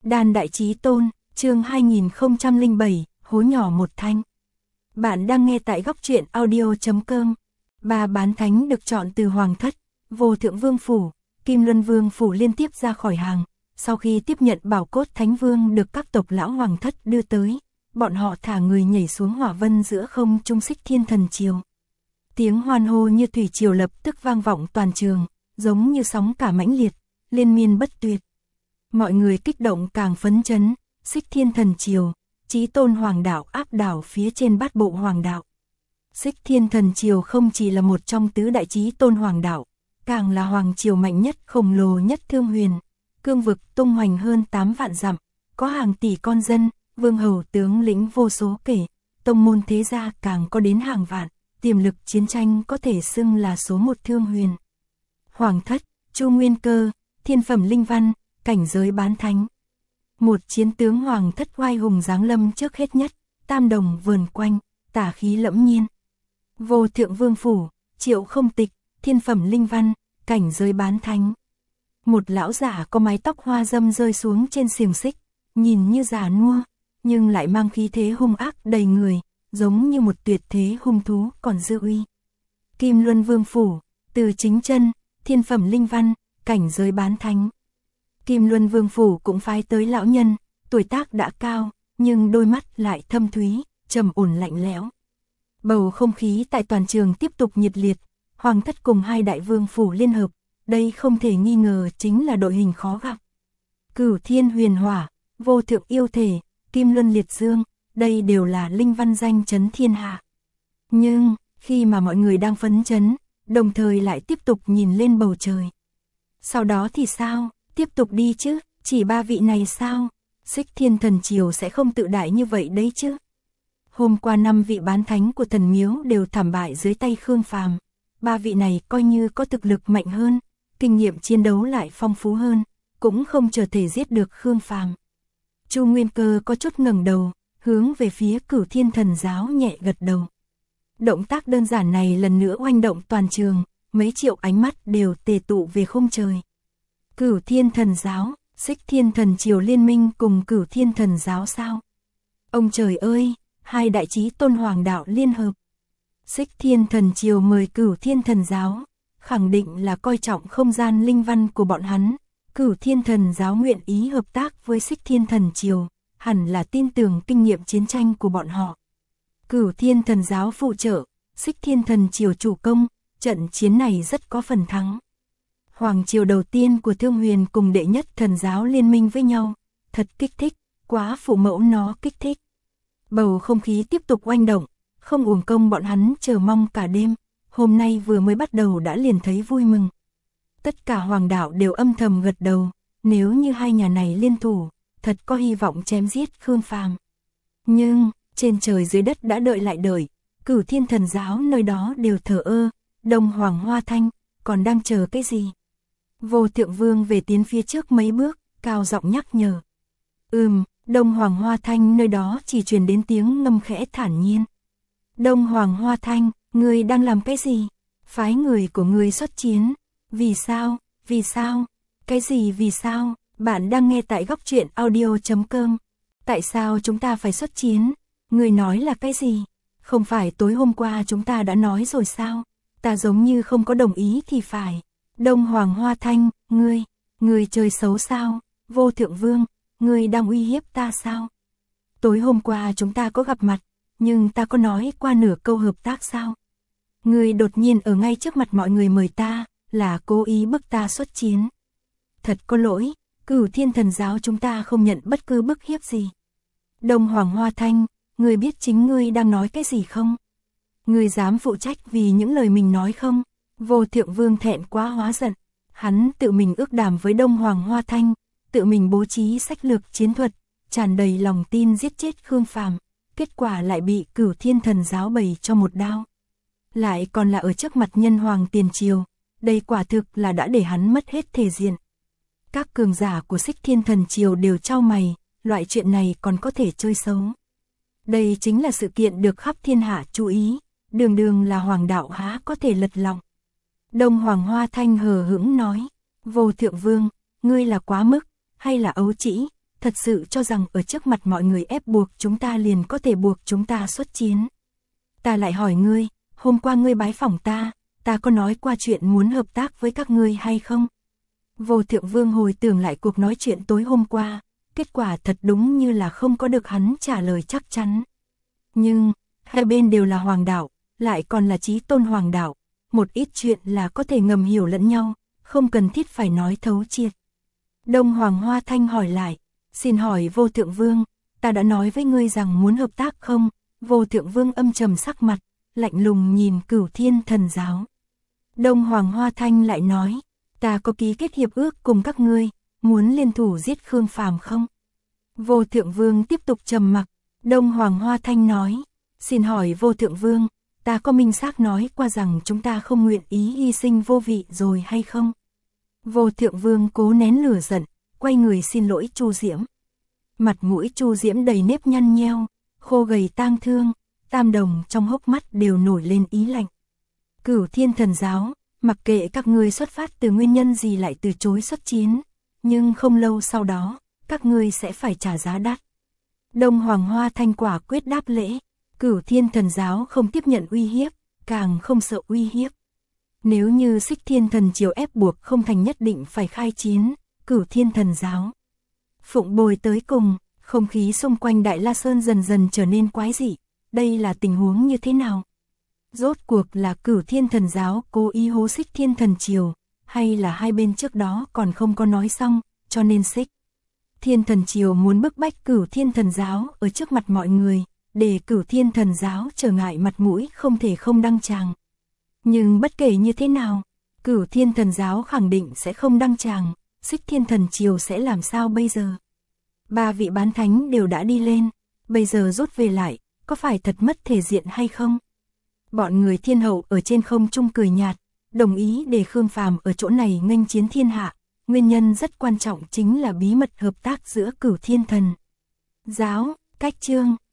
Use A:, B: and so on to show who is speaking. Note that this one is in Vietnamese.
A: Đàn Đại Chí Tôn, chương 2007, hố nhỏ một thanh. Bạn đang nghe tại góc truyện audio.com. Ba bán thánh được chọn từ Hoàng Thất, Vô Thượng Vương Phủ, Kim Luân Vương Phủ liên tiếp ra khỏi hàng. Sau khi tiếp nhận bảo cốt Thánh Vương được các tộc lão Hoàng Thất đưa tới, bọn họ thả người nhảy xuống hỏa vân giữa không trung Xích Thiên Thần Triều. Tiếng hoan hô như thủy triều lập tức vang vọng toàn trường, giống như sóng cả mãnh liệt, liên miên bất tuyệt. Mọi người kích động càng phấn chấn, Xích Thiên Thần Triều, Chí Tôn Hoàng đạo áp đảo phía trên bát bộ Hoàng đạo. Xích Thiên Thần Triều không chỉ là một trong tứ đại Chí Tôn Hoàng đạo, càng là hoàng triều mạnh nhất, khổng lồ nhất Thương Huyền, cương vực tung hoành hơn 8 vạn dặm, có hàng tỷ con dân, vương hầu tướng lĩnh vô số kể, tông môn thế gia càng có đến hàng vạn, tiềm lực chiến tranh có thể xưng là số một Thương Huyền. Hoàng Thất, Chu Nguyên Cơ, thiên phẩm linh văn, cảnh giới bán thánh. Một chiến tướng Hoàng Thất oai hùng giáng lâm trước hết nhất, tam đồng vườn quanh, tả khí lẫm nhiên. Vô Thượng Vương Phủ, Triệu Không Tịch, thiên phẩm linh văn, cảnh giới bán thánh. Một lão giả có mái tóc hoa dâm rơi xuống trên xiềng xích, nhìn như già nua, nhưng lại mang khí thế hung ác đầy người, giống như một tuyệt thế hung thú còn dư uy. Kim Luân Vương Phủ, Từ Chính Chân, thiên phẩm linh văn, cảnh giới bán thánh. Kim Luân Vương Phủ cũng phái tới lão nhân, tuổi tác đã cao, nhưng đôi mắt lại thâm thúy, trầm ổn lạnh lẽo. Bầu không khí tại toàn trường tiếp tục nhiệt liệt, Hoàng Thất cùng hai đại vương phủ liên hợp, đây không thể nghi ngờ chính là đội hình khó gặp. Cửu Thiên Huyền Hỏa, Vô Thượng Yêu Thể, Kim Luân Liệt Dương, đây đều là linh văn danh chấn thiên hạ. Nhưng, khi mà mọi người đang phấn chấn, đồng thời lại tiếp tục nhìn lên bầu trời. Sau đó thì sao? Tiếp tục đi chứ, chỉ ba vị này sao? Xích Thiên Thần Triều sẽ không tự đại như vậy đấy chứ. Hôm qua 5 vị bán thánh của thần miếu đều thảm bại dưới tay Khương Phàm. Ba vị này coi như có thực lực mạnh hơn, kinh nghiệm chiến đấu lại phong phú hơn, cũng không trở thể giết được Khương Phàm. Chu Nguyên Cơ có chút ngẩng đầu, hướng về phía Cửu Thiên Thần Giáo nhẹ gật đầu. Động tác đơn giản này lần nữa oanh động toàn trường, mấy triệu ánh mắt đều tề tụ về khung trời. Cửu Thiên Thần Giáo, Xích Thiên Thần Triều liên minh cùng Cửu Thiên Thần Giáo sao? Ông trời ơi, hai đại chí tôn hoàng đạo liên hợp. Xích Thiên Thần Triều mời Cửu Thiên Thần Giáo, khẳng định là coi trọng không gian linh văn của bọn hắn. Cửu Thiên Thần Giáo nguyện ý hợp tác với Xích Thiên Thần Triều, hẳn là tin tưởng kinh nghiệm chiến tranh của bọn họ. Cửu Thiên Thần Giáo phụ trợ, Xích Thiên Thần Triều chủ công, trận chiến này rất có phần thắng. Hoàng triều đầu tiên của Thương Huyền cùng đệ nhất thần giáo liên minh với nhau, thật kích thích, quá phụ mẫu nó kích thích. Bầu không khí tiếp tục oanh động, không uổng công bọn hắn chờ mong cả đêm, hôm nay vừa mới bắt đầu đã liền thấy vui mừng. Tất cả hoàng đạo đều âm thầm gật đầu, nếu như hai nhà này liên thủ, thật có hy vọng chém giết Khương Phàm. Nhưng, trên trời dưới đất đã đợi lại đợi, Cửu Thiên Thần Giáo nơi đó đều thờ ơ, Đông Hoàng Hoa Thanh, còn đang chờ cái gì? Vô Thượng Vương về tiến phía trước mấy bước, cao giọng nhắc nhở. Đông Hoàng Hoa Thanh nơi đó chỉ truyền đến tiếng ngâm khẽ thản nhiên. Đông Hoàng Hoa Thanh, ngươi đang làm cái gì? Phái người của ngươi xuất chiến. Vì sao? Vì sao? Cái gì vì sao? Bạn đang nghe tại góc truyện audio.com. Tại sao chúng ta phải xuất chiến? Ngươi nói là cái gì? Không phải tối hôm qua chúng ta đã nói rồi sao? Ta giống như không có đồng ý thì phải. Đông Hoàng Hoa Thanh, ngươi chơi xấu sao? Vô Thượng Vương, ngươi đang uy hiếp ta sao? Tối hôm qua chúng ta có gặp mặt, nhưng ta có nói qua nửa câu hợp tác sao? Ngươi đột nhiên ở ngay trước mặt mọi người mời ta, là cố ý bức ta xuất chiến. Thật có lỗi, Cửu Thiên Thần Giáo chúng ta không nhận bất cứ bức hiếp gì. Đông Hoàng Hoa Thanh, ngươi biết chính ngươi đang nói cái gì không? Ngươi dám phụ trách vì những lời mình nói không? Vô Thượng Vương thẹn quá hóa giận, hắn tự mình ước đàm với Đông Hoàng Hoa Thanh, tự mình bố trí sách lược chiến thuật, tràn đầy lòng tin giết chết Khương Phàm, kết quả lại bị Cửu Thiên Thần Giáo bày cho một đao. Lại còn là ở trước mặt nhân hoàng tiền triều, đây quả thực là đã để hắn mất hết thể diện. Các cường giả của Xích Thiên Thần Triều đều chau mày, loại chuyện này còn có thể chơi xấu. Đây chính là sự kiện được khắp thiên hạ chú ý, đường đường là hoàng đạo há có thể lật lọng. Đông Hoàng Hoa Thanh hờ hững nói, Vô Thượng Vương, ngươi là quá mức, hay là ấu trĩ, thật sự cho rằng ở trước mặt mọi người ép buộc chúng ta liền có thể buộc chúng ta xuất chiến. Ta lại hỏi ngươi, hôm qua ngươi bái phỏng ta có nói qua chuyện muốn hợp tác với các ngươi hay không? Vô Thượng Vương hồi tưởng lại cuộc nói chuyện tối hôm qua, kết quả thật đúng như là không có được hắn trả lời chắc chắn. Nhưng, hai bên đều là hoàng đạo, lại còn là chí tôn hoàng đạo, một ít chuyện là có thể ngầm hiểu lẫn nhau, không cần thiết phải nói thấu triệt. Đông Hoàng Hoa Thanh hỏi lại, xin hỏi Vô Thượng Vương, ta đã nói với ngươi rằng muốn hợp tác không? Vô Thượng Vương âm trầm sắc mặt, lạnh lùng nhìn Cửu Thiên Thần Giáo. Đông Hoàng Hoa Thanh lại nói, ta có ký kết hiệp ước cùng các ngươi, muốn liên thủ giết Khương Phàm không? Vô Thượng Vương tiếp tục trầm mặc, Đông Hoàng Hoa Thanh nói, xin hỏi Vô Thượng Vương, ta có minh xác nói qua rằng chúng ta không nguyện ý hy sinh vô vị rồi hay không? Vô Thượng Vương cố nén lửa giận, quay người xin lỗi Chu Diễm. Mặt mũi Chu Diễm đầy nếp nhăn nheo, khô gầy tang thương, tam đồng trong hốc mắt đều nổi lên ý lạnh. Cửu Thiên Thần Giáo, mặc kệ các ngươi xuất phát từ nguyên nhân gì lại từ chối xuất chiến, nhưng không lâu sau đó, các ngươi sẽ phải trả giá đắt. Đông Hoàng Hoa Thanh quả quyết đáp lễ, Cửu Thiên Thần Giáo không tiếp nhận uy hiếp, càng không sợ uy hiếp. Nếu như Xích Thiên Thần Triều ép buộc không thành nhất định phải khai chiến, Cửu Thiên Thần Giáo phụng bồi tới cùng, không khí xung quanh Đại La Sơn dần dần trở nên quái dị. Đây là tình huống như thế nào? Rốt cuộc là Cửu Thiên Thần Giáo cố ý hố Xích Thiên Thần Triều, hay là hai bên trước đó còn không có nói xong, cho nên Xích Thiên Thần Triều muốn bức bách Cửu Thiên Thần Giáo ở trước mặt mọi người, để Cửu Thiên Thần Giáo trở ngại mặt mũi không thể không đăng tràng. Nhưng bất kể như thế nào, Cửu Thiên Thần Giáo khẳng định sẽ không đăng tràng, Xích Thiên Thần Triều sẽ làm sao bây giờ? Ba vị bán thánh đều đã đi lên, bây giờ rút về lại, có phải thật mất thể diện hay không? Bọn người Thiên Hậu ở trên không trung cười nhạt, đồng ý để Khương Phàm ở chỗ này nghênh chiến thiên hạ, nguyên nhân rất quan trọng chính là bí mật hợp tác giữa Cửu Thiên Thần Giáo, cách chương